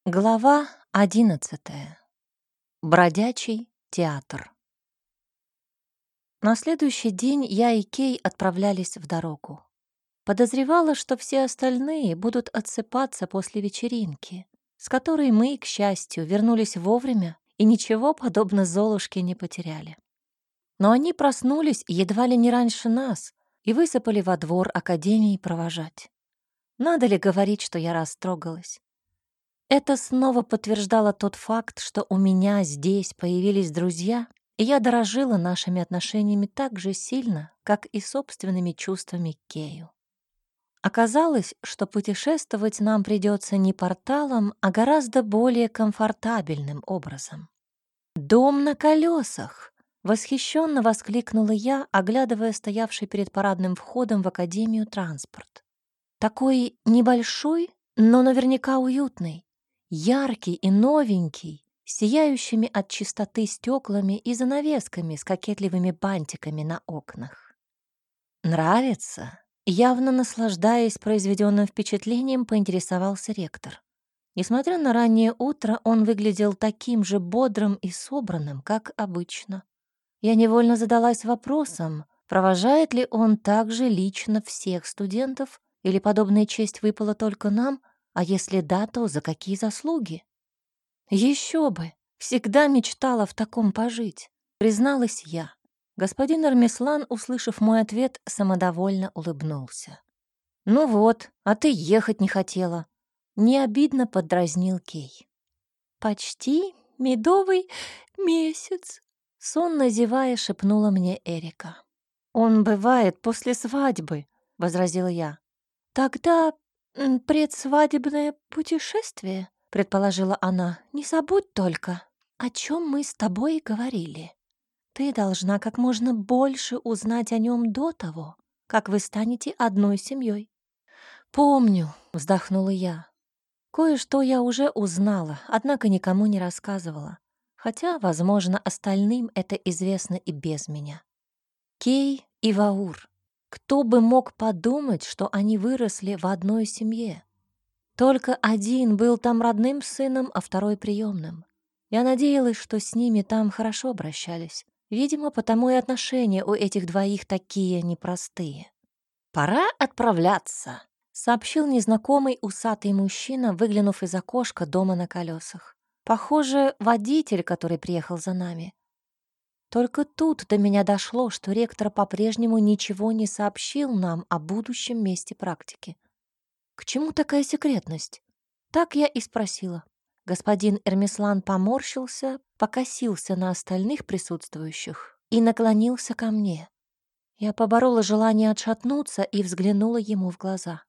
Глава 11. Бродячий театр. На следующий день я и Кей отправлялись в дорогу. Подозревала, что все остальные будут отсыпаться после вечеринки, с которой мы, к счастью, вернулись вовремя и ничего подобно Золушке не потеряли. Но они проснулись едва ли не раньше нас и высыпали во двор академии провожать. Надо ли говорить, что я растрогалась? Это снова подтверждало тот факт, что у меня здесь появились друзья, и я дорожила нашими отношениями так же сильно, как и собственными чувствами к Кею. Оказалось, что путешествовать нам придется не порталом, а гораздо более комфортабельным образом. «Дом на колесах!» — восхищенно воскликнула я, оглядывая стоявший перед парадным входом в академию транспорт. Такой небольшой, но наверняка уютный. Яркий и новенький, сияющими от чистоты стеклами и занавесками с кокетливыми бантиками на окнах. «Нравится?» Явно наслаждаясь произведенным впечатлением, поинтересовался ректор. Несмотря на раннее утро, он выглядел таким же бодрым и собранным, как обычно. Я невольно задалась вопросом, провожает ли он также лично всех студентов, или подобная честь выпала только нам, а если да, то за какие заслуги? Еще бы! Всегда мечтала в таком пожить, призналась я. Господин Армислан, услышав мой ответ, самодовольно улыбнулся. «Ну вот, а ты ехать не хотела». Не обидно поддразнил Кей. «Почти медовый месяц», — сонно зевая шепнула мне Эрика. «Он бывает после свадьбы», — возразила я. «Тогда предсвадебное путешествие», — предположила она. «Не забудь только, о чем мы с тобой говорили. Ты должна как можно больше узнать о нем до того, как вы станете одной семьей». «Помню», — вздохнула я. «Кое-что я уже узнала, однако никому не рассказывала. Хотя, возможно, остальным это известно и без меня. Кей и Ваур. Кто бы мог подумать, что они выросли в одной семье? Только один был там родным сыном, а второй приемным. Я надеялась, что с ними там хорошо обращались. Видимо, потому и отношения у этих двоих такие непростые. «Пора отправляться», — сообщил незнакомый усатый мужчина, выглянув из окошка дома на колесах. Похоже, водитель, который приехал за нами. Только тут до меня дошло, что ректор по-прежнему ничего не сообщил нам о будущем месте практики. К чему такая секретность? Так я и спросила. Господин Эрмислан поморщился, покосился на остальных присутствующих и наклонился ко мне. Я поборола желание отшатнуться и взглянула ему в глаза.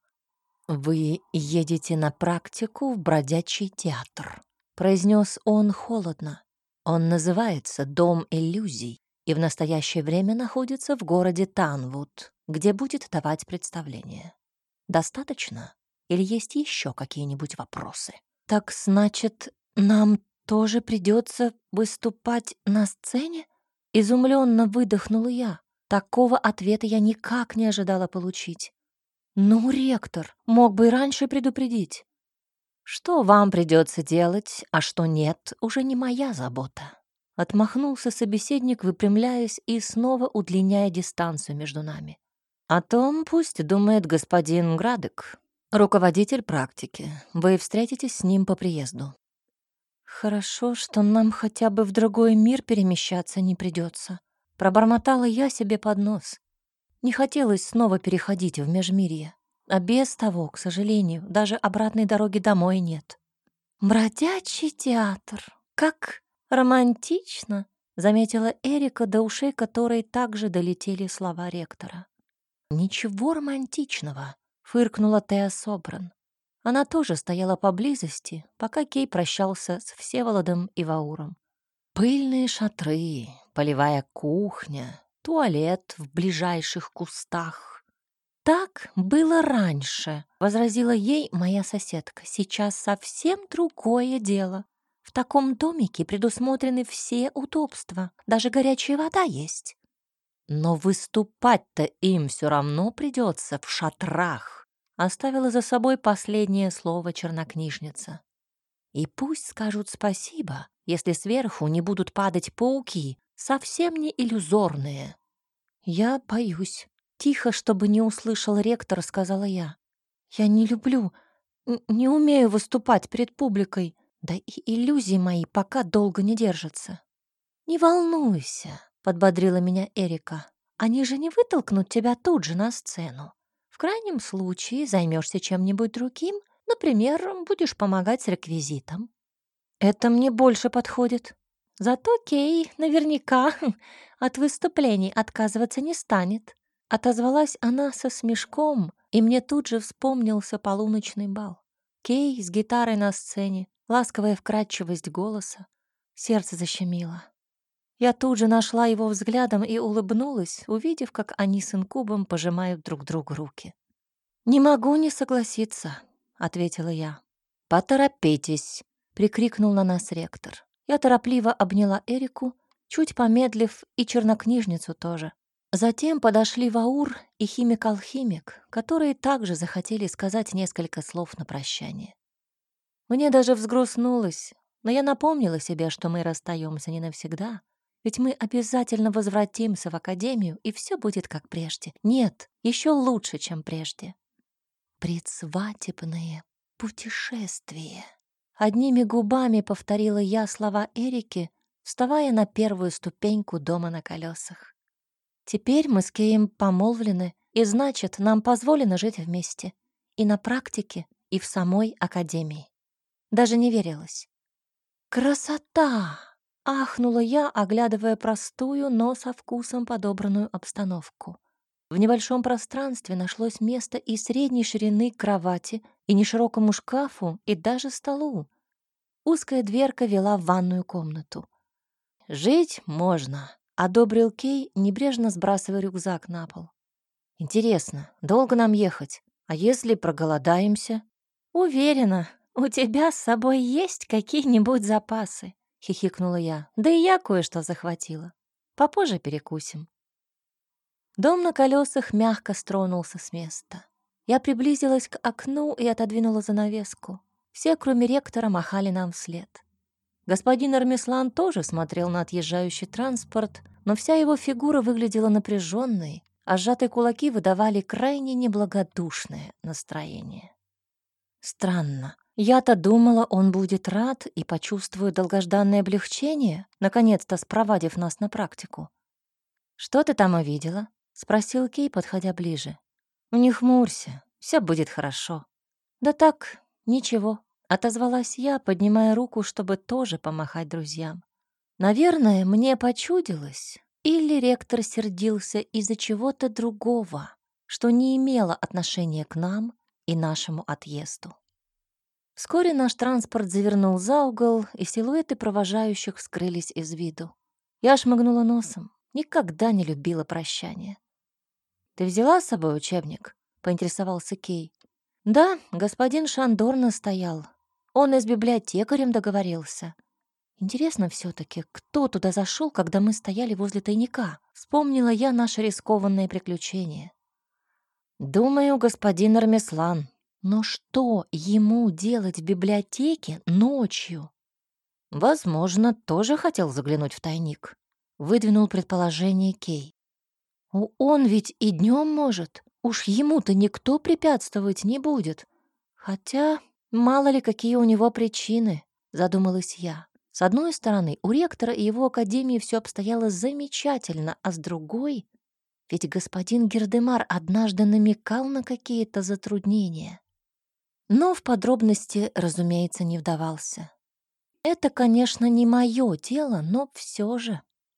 «Вы едете на практику в бродячий театр», — произнес он холодно. «Он называется «Дом иллюзий» и в настоящее время находится в городе Танвуд, где будет давать представление. Достаточно? Или есть еще какие-нибудь вопросы?» «Так значит, нам тоже придется выступать на сцене?» Изумленно выдохнула я. Такого ответа я никак не ожидала получить. «Ну, ректор, мог бы и раньше предупредить». «Что вам придется делать, а что нет, уже не моя забота». Отмахнулся собеседник, выпрямляясь и снова удлиняя дистанцию между нами. «О том пусть думает господин Градек, руководитель практики. Вы встретитесь с ним по приезду». «Хорошо, что нам хотя бы в другой мир перемещаться не придется», — пробормотала я себе под нос. Не хотелось снова переходить в межмирье. А без того, к сожалению, даже обратной дороги домой нет. «Бродячий театр! Как романтично!» — заметила Эрика, до ушей которой также долетели слова ректора. «Ничего романтичного!» — фыркнула Теа Собран. Она тоже стояла поблизости, пока Кей прощался с Всеволодом и Вауром. Пыльные шатры, полевая кухня, туалет в ближайших кустах. «Так было раньше», — возразила ей моя соседка. «Сейчас совсем другое дело. В таком домике предусмотрены все удобства, даже горячая вода есть». «Но выступать-то им все равно придется в шатрах», — оставила за собой последнее слово чернокнижница. И пусть скажут спасибо, если сверху не будут падать пауки, совсем не иллюзорные. Я боюсь. Тихо, чтобы не услышал ректор, сказала я. Я не люблю, не умею выступать перед публикой, да и иллюзии мои пока долго не держатся. «Не волнуйся», — подбодрила меня Эрика. «Они же не вытолкнут тебя тут же на сцену. В крайнем случае займешься чем-нибудь другим, например, будешь помогать с реквизитом». «Это мне больше подходит». Зато Кей наверняка от выступлений отказываться не станет. Отозвалась она со смешком, и мне тут же вспомнился полуночный бал. Кей с гитарой на сцене, ласковая вкрадчивость голоса. Сердце защемило. Я тут же нашла его взглядом и улыбнулась, увидев, как они с инкубом пожимают друг другу руки. «Не могу не согласиться», — ответила я. «Поторопитесь», — прикрикнул на нас ректор. Я торопливо обняла Эрику, чуть помедлив, и чернокнижницу тоже. Затем подошли Ваур и химик-алхимик, которые также захотели сказать несколько слов на прощание. Мне даже взгрустнулось, но я напомнила себе, что мы расстаемся не навсегда, ведь мы обязательно возвратимся в академию, и все будет как прежде. Нет, еще лучше, чем прежде. Предсвадебное путешествие. Одними губами повторила я слова Эрики, вставая на первую ступеньку дома на колесах. Теперь мы с Кеем помолвлены, и значит, нам позволено жить вместе. И на практике, и в самой академии. Даже не верилось. «Красота!» — ахнула я, оглядывая простую, но со вкусом подобранную обстановку. В небольшом пространстве нашлось место и средней ширины кровати, и неширокому шкафу, и даже столу. Узкая дверка вела в ванную комнату. «Жить можно», — одобрил Кей, небрежно сбрасывая рюкзак на пол. «Интересно, долго нам ехать? А если проголодаемся?» «Уверена, у тебя с собой есть какие-нибудь запасы», — хихикнула я. «Да и я кое-что захватила. Попозже перекусим». Дом на колесах мягко стронулся с места. Я приблизилась к окну и отодвинула занавеску. Все, кроме ректора, махали нам вслед. Господин Армислан тоже смотрел на отъезжающий транспорт, но вся его фигура выглядела напряженной, а сжатые кулаки выдавали крайне неблагодушное настроение. Странно. Я-то думала, он будет рад и почувствует долгожданное облегчение, наконец-то спровадив нас на практику. «Что ты там увидела?» — спросил Кей, подходя ближе. «Не хмурься, все будет хорошо». «Да так, ничего», — отозвалась я, поднимая руку, чтобы тоже помахать друзьям. Наверное, мне почудилось, или ректор сердился из-за чего-то другого, что не имело отношения к нам и нашему отъезду. Вскоре наш транспорт завернул за угол, и силуэты провожающих скрылись из виду. Я шмыгнула носом, никогда не любила прощания. «Ты взяла с собой учебник?» — поинтересовался Кей. «Да, господин Шандор настоял. Он и с библиотекарем договорился. Интересно все-таки, кто туда зашел, когда мы стояли возле тайника?» Вспомнила я наше рискованное приключение. «Думаю, господин Армислан. Но что ему делать в библиотеке ночью?» «Возможно, тоже хотел заглянуть в тайник», — выдвинул предположение Кей. «Он ведь и днем может. Уж ему-то никто препятствовать не будет. Хотя, мало ли, какие у него причины», — задумалась я. С одной стороны, у ректора и его академии все обстояло замечательно, а с другой, ведь господин Гердемар однажды намекал на какие-то затруднения. Но в подробности, разумеется, не вдавался. Это, конечно, не мое дело, но все же.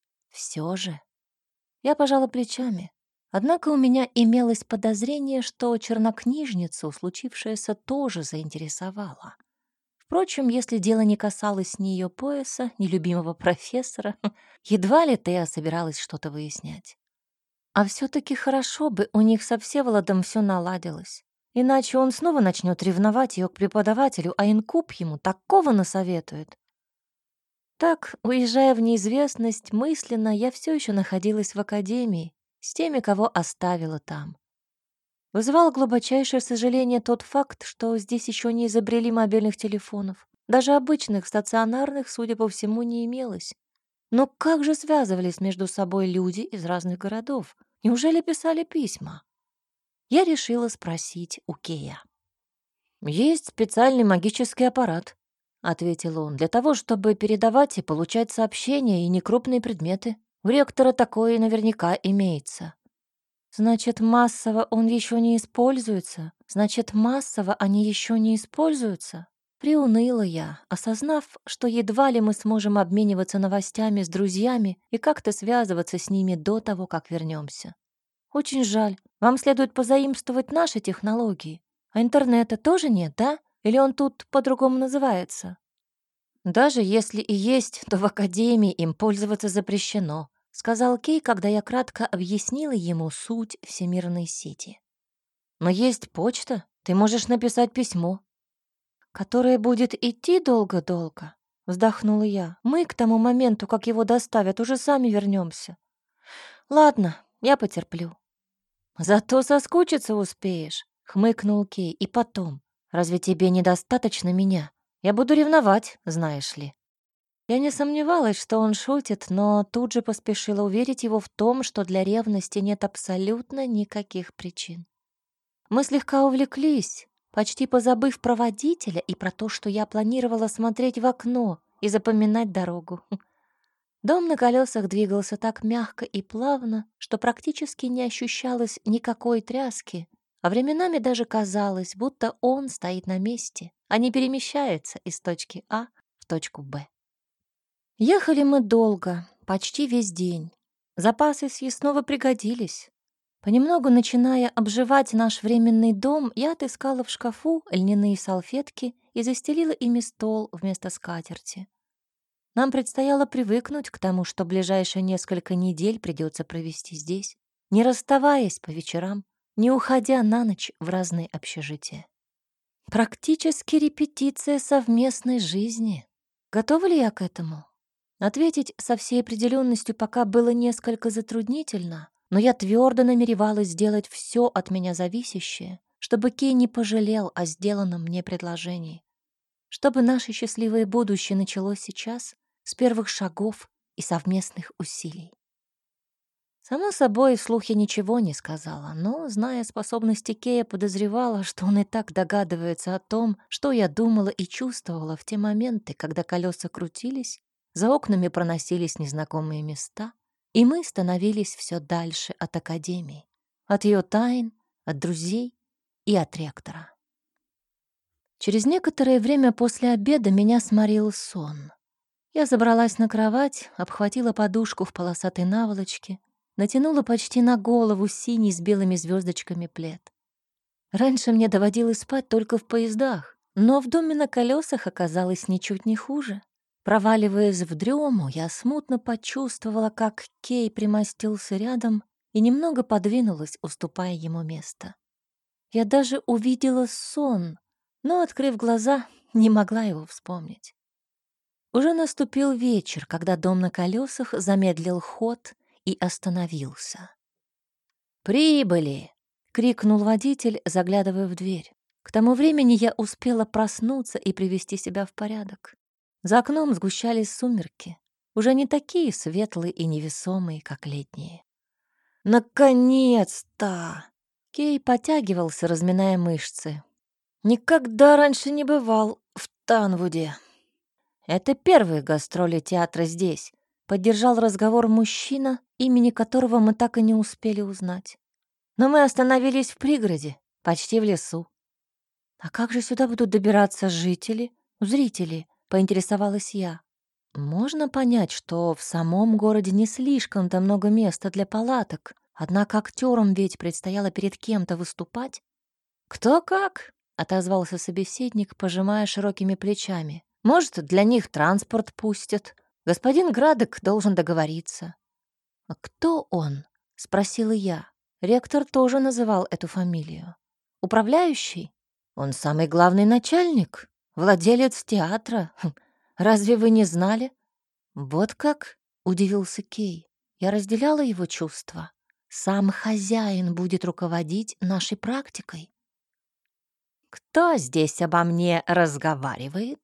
Я пожала плечами. Однако у меня имелось подозрение, что чернокнижницу случившееся тоже заинтересовало. Впрочем, если дело не касалось ни ее пояса, ни любимого профессора, едва ли Тея собиралась что-то выяснять. А все-таки хорошо бы у них со Всеволодом все наладилось. Иначе он снова начнет ревновать ее к преподавателю, а инкуб ему такого насоветует. Так, уезжая в неизвестность, мысленно я все еще находилась в академии с теми, кого оставила там. Вызывал глубочайшее сожаление тот факт, что здесь еще не изобрели мобильных телефонов. Даже обычных стационарных, судя по всему, не имелось. Но как же связывались между собой люди из разных городов? Неужели писали письма? Я решила спросить у Кея. «Есть специальный магический аппарат», — ответил он, «для того, чтобы передавать и получать сообщения и некрупные предметы. У ректора такое наверняка имеется». «Значит, массово он еще не используется? Значит, массово они еще не используются?» Приуныла я, осознав, что едва ли мы сможем обмениваться новостями с друзьями и как-то связываться с ними до того, как вернемся. Очень жаль. Вам следует позаимствовать наши технологии. А интернета тоже нет, да? Или он тут по-другому называется? Даже если и есть, то в академии им пользоваться запрещено, сказал Кей, когда я кратко объяснила ему суть всемирной сети. Но есть почта, ты можешь написать письмо, которое будет идти долго-долго, вздохнула я. Мы к тому моменту, как его доставят, уже сами вернемся. Ладно, я потерплю. «Зато соскучиться успеешь», — хмыкнул Кей. «И потом, разве тебе недостаточно меня? Я буду ревновать, знаешь ли». Я не сомневалась, что он шутит, но тут же поспешила уверить его в том, что для ревности нет абсолютно никаких причин. Мы слегка увлеклись, почти позабыв про водителя и про то, что я планировала смотреть в окно и запоминать дорогу. Дом на колесах двигался так мягко и плавно, что практически не ощущалось никакой тряски, а временами даже казалось, будто он стоит на месте, а не перемещается из точки А в точку Б. Ехали мы долго, почти весь день. Запасы съестного пригодились. Понемногу начиная обживать наш временный дом, я отыскала в шкафу льняные салфетки и застелила ими стол вместо скатерти. Нам предстояло привыкнуть к тому, что ближайшие несколько недель придется провести здесь, не расставаясь по вечерам, не уходя на ночь в разные общежития. Практически репетиция совместной жизни. Готова ли я к этому? Ответить со всей определенностью пока было несколько затруднительно, но я твердо намеревалась сделать все от меня зависящее, чтобы Кей не пожалел о сделанном мне предложении, чтобы наше счастливое будущее началось сейчас, с первых шагов и совместных усилий. Само собой, вслух я ничего не сказала, но, зная способности Кея, подозревала, что он и так догадывается о том, что я думала и чувствовала в те моменты, когда колеса крутились, за окнами проносились незнакомые места, и мы становились все дальше от академии, от ее тайн, от друзей и от ректора. Через некоторое время после обеда меня сморил сон. Я забралась на кровать, обхватила подушку в полосатой наволочке, натянула почти на голову синий с белыми звездочками плед. Раньше мне доводилось спать только в поездах, но в доме на колесах оказалось ничуть не хуже. Проваливаясь в дрему, я смутно почувствовала, как Кей примостился рядом и немного подвинулась, уступая ему место. Я даже увидела сон, но, открыв глаза, не могла его вспомнить. Уже наступил вечер, когда дом на колесах замедлил ход и остановился. «Прибыли!» — крикнул водитель, заглядывая в дверь. К тому времени я успела проснуться и привести себя в порядок. За окном сгущались сумерки, уже не такие светлые и невесомые, как летние. «Наконец-то!» Кей потягивался, разминая мышцы. «Никогда раньше не бывал в Танвуде». «Это первые гастроли театра здесь», — поддержал разговор мужчина, имени которого мы так и не успели узнать. «Но мы остановились в пригороде, почти в лесу». «А как же сюда будут добираться жители, зрители?» — поинтересовалась я. Можно понять, что в самом городе не слишком-то много места для палаток, однако актерам ведь предстояло перед кем-то выступать. «Кто как?» — отозвался собеседник, пожимая широкими плечами. «Может, для них транспорт пустят. Господин Градек должен договориться». «А кто он?» — спросила я. Ректор тоже называл эту фамилию. «Управляющий? Он самый главный начальник, владелец театра. Разве вы не знали?» «Вот как?» — удивился Кей. Я разделяла его чувства. Сам хозяин будет руководить нашей практикой. «Кто здесь обо мне разговаривает?»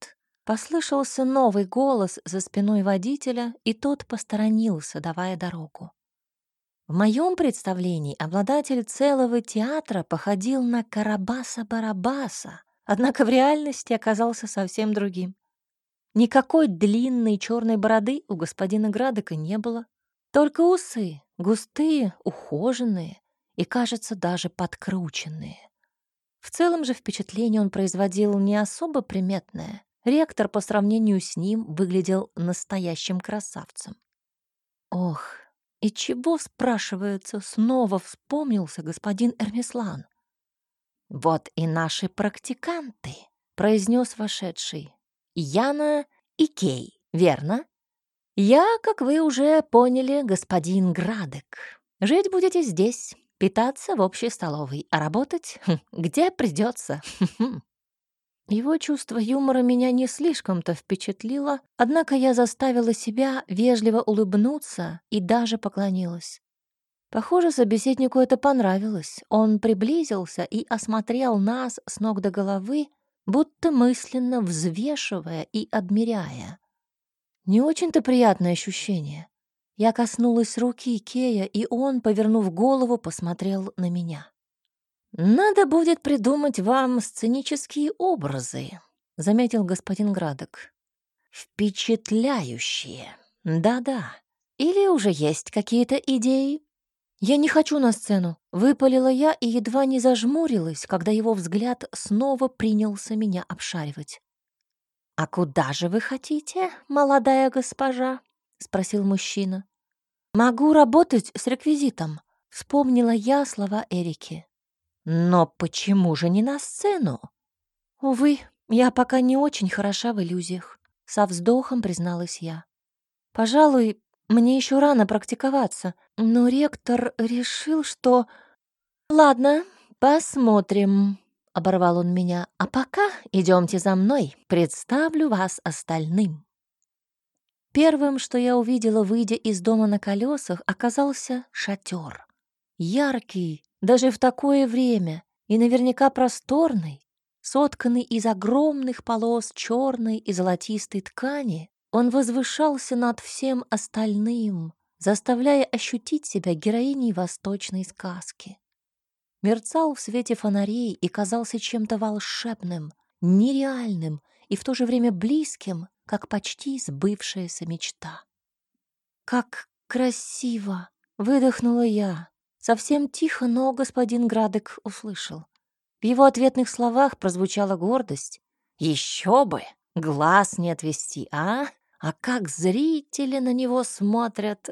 Послышался новый голос за спиной водителя, и тот посторонился, давая дорогу. В моем представлении обладатель целого театра походил на Карабаса-Барабаса, однако в реальности оказался совсем другим. Никакой длинной черной бороды у господина Градека не было, только усы, густые, ухоженные и, кажется, даже подкрученные. В целом же впечатление он производил не особо приметное. Ректор по сравнению с ним выглядел настоящим красавцем. Ох, и чего, спрашивается, снова вспомнился господин Эрмислан? «Вот и наши практиканты», — произнес вошедший. «Яна и Кей, верно? Я, как вы уже поняли, господин Градек. Жить будете здесь, питаться в общей столовой, а работать где придется». Его чувство юмора меня не слишком-то впечатлило, однако я заставила себя вежливо улыбнуться и даже поклонилась. Похоже, собеседнику это понравилось. Он приблизился и осмотрел нас с ног до головы, будто мысленно взвешивая и обмеряя. Не очень-то приятное ощущение. Я коснулась руки Кея, и он, повернув голову, посмотрел на меня. «Надо будет придумать вам сценические образы», — заметил господин Градек. «Впечатляющие. Да-да. Или уже есть какие-то идеи?» «Я не хочу на сцену», — выпалила я и едва не зажмурилась, когда его взгляд снова принялся меня обшаривать. «А куда же вы хотите, молодая госпожа?» — спросил мужчина. «Могу работать с реквизитом», — вспомнила я слова Эрики. «Но почему же не на сцену?» «Увы, я пока не очень хороша в иллюзиях», — со вздохом призналась я. «Пожалуй, мне еще рано практиковаться, но ректор решил, что...» «Ладно, посмотрим», — оборвал он меня. «А пока идемте за мной, представлю вас остальным». Первым, что я увидела, выйдя из дома на колесах, оказался шатер. Яркий, даже в такое время, и наверняка просторный, сотканный из огромных полос черной и золотистой ткани, он возвышался над всем остальным, заставляя ощутить себя героиней восточной сказки. Мерцал в свете фонарей и казался чем-то волшебным, нереальным и в то же время близким, как почти сбывшаяся мечта. «Как красиво!» — выдохнула я. Совсем тихо, но господин Градек услышал. В его ответных словах прозвучала гордость. «Еще бы! Глаз не отвести, а? А как зрители на него смотрят,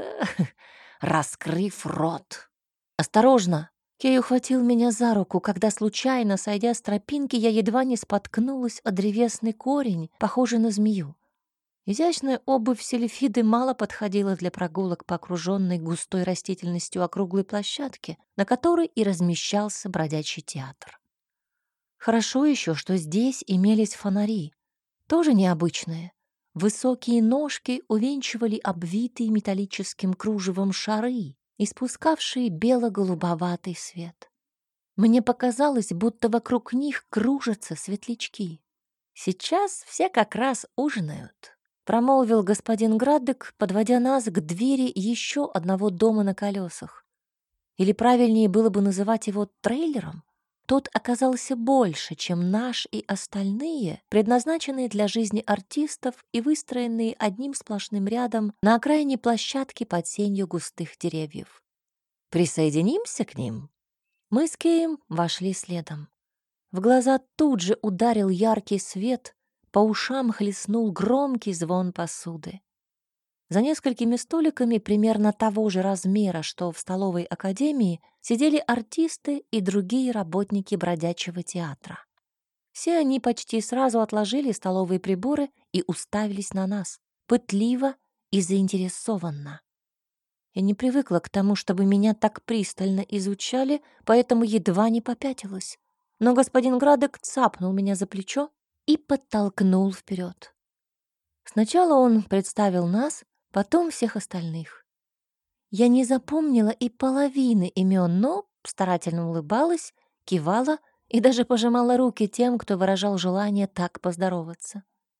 раскрыв рот!» «Осторожно!» Кей ухватил меня за руку, когда, случайно сойдя с тропинки, я едва не споткнулась о древесный корень, похожий на змею. Изящная обувь Сильфиды мало подходила для прогулок по окруженной густой растительностью округлой площадке, на которой и размещался бродячий театр. Хорошо еще, что здесь имелись фонари, тоже необычные. Высокие ножки увенчивали обвитые металлическим кружевом шары, испускавшие бело-голубоватый свет. Мне показалось, будто вокруг них кружатся светлячки. «Сейчас все как раз ужинают», — промолвил господин Градек, подводя нас к двери еще одного дома на колесах. Или правильнее было бы называть его трейлером. Тот оказался больше, чем наш и остальные, предназначенные для жизни артистов и выстроенные одним сплошным рядом на окраине площадки под сенью густых деревьев. «Присоединимся к ним?» Мы с Кеем вошли следом. В глаза тут же ударил яркий свет, по ушам хлестнул громкий звон посуды. За несколькими столиками примерно того же размера, что в столовой академии, сидели артисты и другие работники бродячего театра. Все они почти сразу отложили столовые приборы и уставились на нас, пытливо и заинтересованно. Я не привыкла к тому, чтобы меня так пристально изучали, поэтому едва не попятилась. Но господин Градек цапнул меня за плечо и подтолкнул вперед. Сначала он представил нас, потом всех остальных. Я не запомнила и половины имен, но старательно улыбалась, кивала и даже пожимала руки тем, кто выражал желание так поздороваться.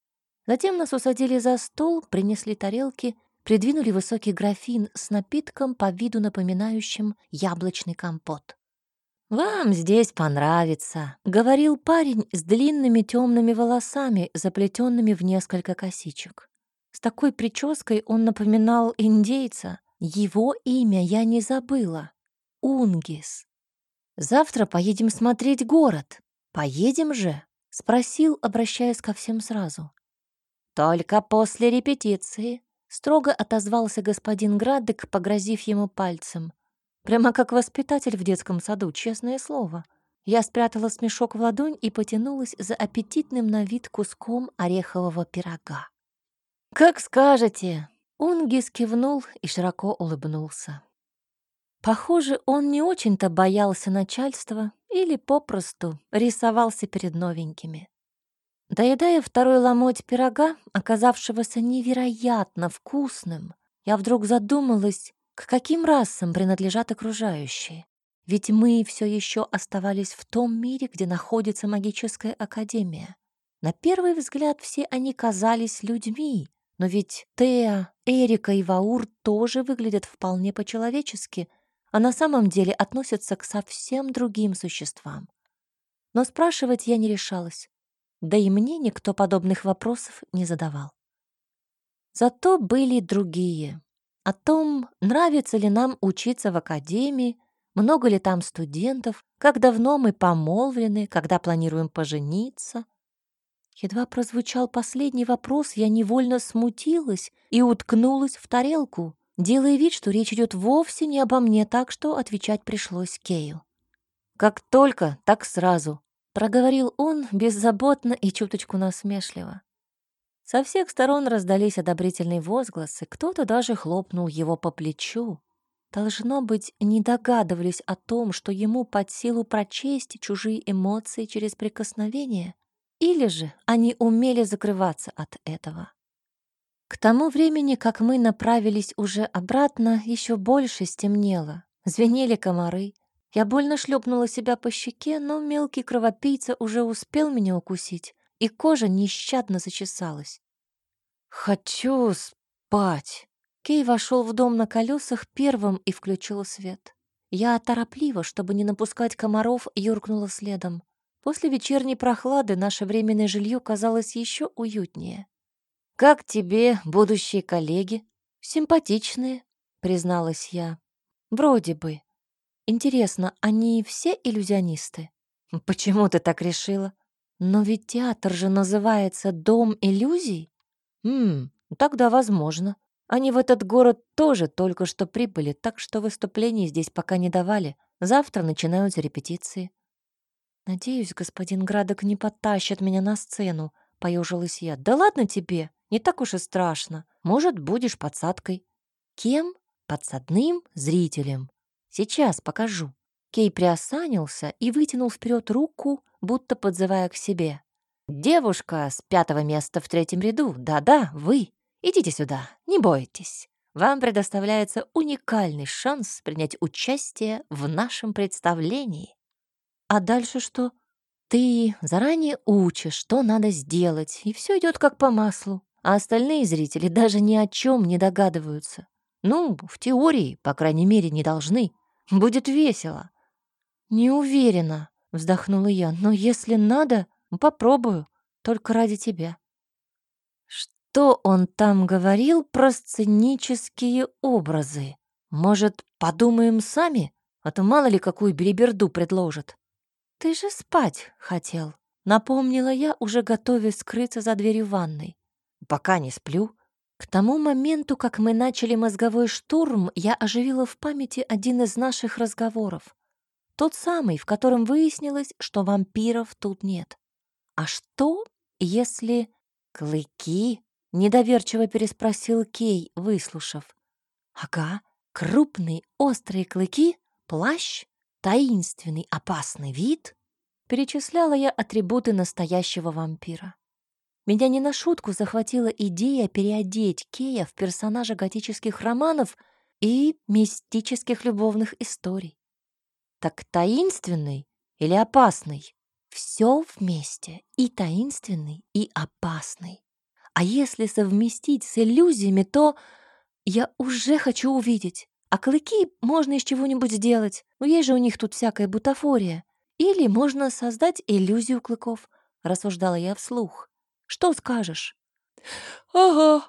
Затем нас усадили за стол, принесли тарелки, придвинули высокий графин с напитком по виду напоминающим яблочный компот. «Вам здесь понравится», — говорил парень с длинными темными волосами, заплетенными в несколько косичек. С такой прической он напоминал индейца. Его имя я не забыла. Унгис. «Завтра поедем смотреть город. Поедем же?» — спросил, обращаясь ко всем сразу. «Только после репетиции», — строго отозвался господин Градек, погрозив ему пальцем. Прямо как воспитатель в детском саду, честное слово. Я спрятала смешок в ладонь и потянулась за аппетитным на вид куском орехового пирога. «Как скажете!» — Унгис кивнул и широко улыбнулся. Похоже, он не очень-то боялся начальства или попросту рисовался перед новенькими. Доедая второй ломоть пирога, оказавшегося невероятно вкусным, я вдруг задумалась, к каким расам принадлежат окружающие. Ведь мы все еще оставались в том мире, где находится магическая академия. На первый взгляд все они казались людьми, но ведь Теа, Эрика и Ваур тоже выглядят вполне по-человечески, а на самом деле относятся к совсем другим существам. Но спрашивать я не решалась. Да и мне никто подобных вопросов не задавал. Зато были другие. О том, нравится ли нам учиться в академии, много ли там студентов, как давно мы помолвлены, когда планируем пожениться. Едва прозвучал последний вопрос, я невольно смутилась и уткнулась в тарелку, делая вид, что речь идет вовсе не обо мне, так что отвечать пришлось Кею. «Как только, так сразу», — проговорил он беззаботно и чуточку насмешливо. Со всех сторон раздались одобрительные возгласы, кто-то даже хлопнул его по плечу. Должно быть, не догадывались о том, что ему под силу прочесть чужие эмоции через прикосновение, или же они умели закрываться от этого. К тому времени, как мы направились уже обратно, еще больше стемнело, звенели комары. Я больно шлепнула себя по щеке, но мелкий кровопийца уже успел меня укусить, и кожа нещадно зачесалась. «Хочу спать!» Кей вошел в дом на колесах первым и включил свет. Я торопливо, чтобы не напускать комаров, юркнула следом. После вечерней прохлады наше временное жилье казалось еще уютнее. «Как тебе будущие коллеги?» «Симпатичные», — призналась я. «Вроде бы. Интересно, они все иллюзионисты?» «Почему ты так решила?» «Но ведь театр же называется «Дом иллюзий». Тогда возможно. Они в этот город тоже только что прибыли, так что выступлений здесь пока не давали. Завтра начинаются репетиции». «Надеюсь, господин Градок не подтащит меня на сцену», — поежилась я. «Да ладно тебе, не так уж и страшно. Может, будешь подсадкой». «Кем?» «Подсадным зрителем. Сейчас покажу». Кей приосанился и вытянул вперед руку, будто подзывая к себе. «Девушка с 5-го места в 3-м ряду, да-да, вы. Идите сюда, не бойтесь. Вам предоставляется уникальный шанс принять участие в нашем представлении». «А дальше что?» «Ты заранее учишь, что надо сделать, и все идет как по маслу, а остальные зрители даже ни о чем не догадываются. Ну, в теории, по крайней мере, не должны. Будет весело». «Не уверена», — вздохнула я, «но если надо, попробую, только ради тебя». Что он там говорил про сценические образы? Может, подумаем сами? А то мало ли какую белиберду предложат. «Ты же спать хотел», — напомнила я, уже готовясь скрыться за дверью ванной. «Пока не сплю». К тому моменту, как мы начали мозговой штурм, я оживила в памяти один из наших разговоров. Тот самый, в котором выяснилось, что вампиров тут нет. «А что, если...» «Клыки?» — недоверчиво переспросил Кей, выслушав. «Ага, крупные острые клыки, плащ, таинственный опасный вид». Перечисляла я атрибуты настоящего вампира. Меня не на шутку захватила идея переодеть Кея в персонажа готических романов и мистических любовных историй. Так таинственный или опасный? Все вместе, и таинственный, и опасный. А если совместить с иллюзиями, то я уже хочу увидеть. А клыки можно из чего-нибудь сделать. Ну, есть же у них тут всякая бутафория. Или можно создать иллюзию клыков, рассуждала я вслух. Что скажешь? Ага.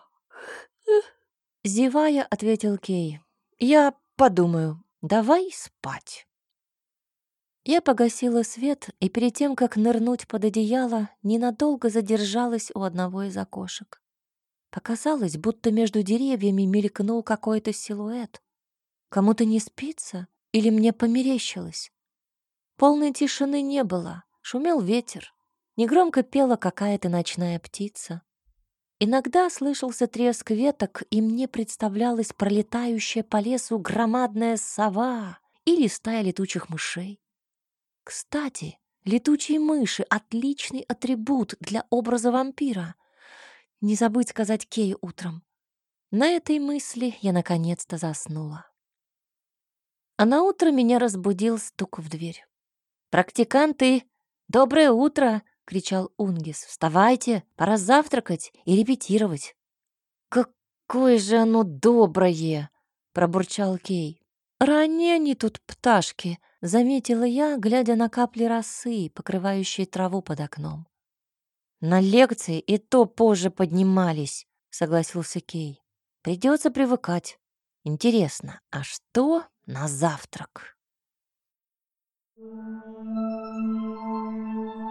Зевая, ответил Кей. Я подумаю. Давай спать. Я погасила свет и перед тем, как нырнуть под одеяло, ненадолго задержалась у одного из окошек. Показалось, будто между деревьями мелькнул какой-то силуэт. Кому-то не спится или мне померещилось? Полной тишины не было, шумел ветер. Негромко пела какая-то ночная птица. Иногда слышался треск веток, и мне представлялась пролетающая по лесу громадная сова или стая летучих мышей. Кстати, летучие мыши — отличный атрибут для образа вампира. Не забыть сказать Кей утром. На этой мысли я наконец-то заснула. А на утро меня разбудил стук в дверь. «Практиканты, доброе утро!» — кричал Унгис. «Вставайте, пора завтракать и репетировать». «Какое же оно доброе!» — пробурчал Кей. «Ранние они тут пташки», — заметила я, глядя на капли росы, покрывающие траву под окном. «На лекции и то позже поднимались», — согласился Кей. «Придется привыкать. Интересно, а что на завтрак?»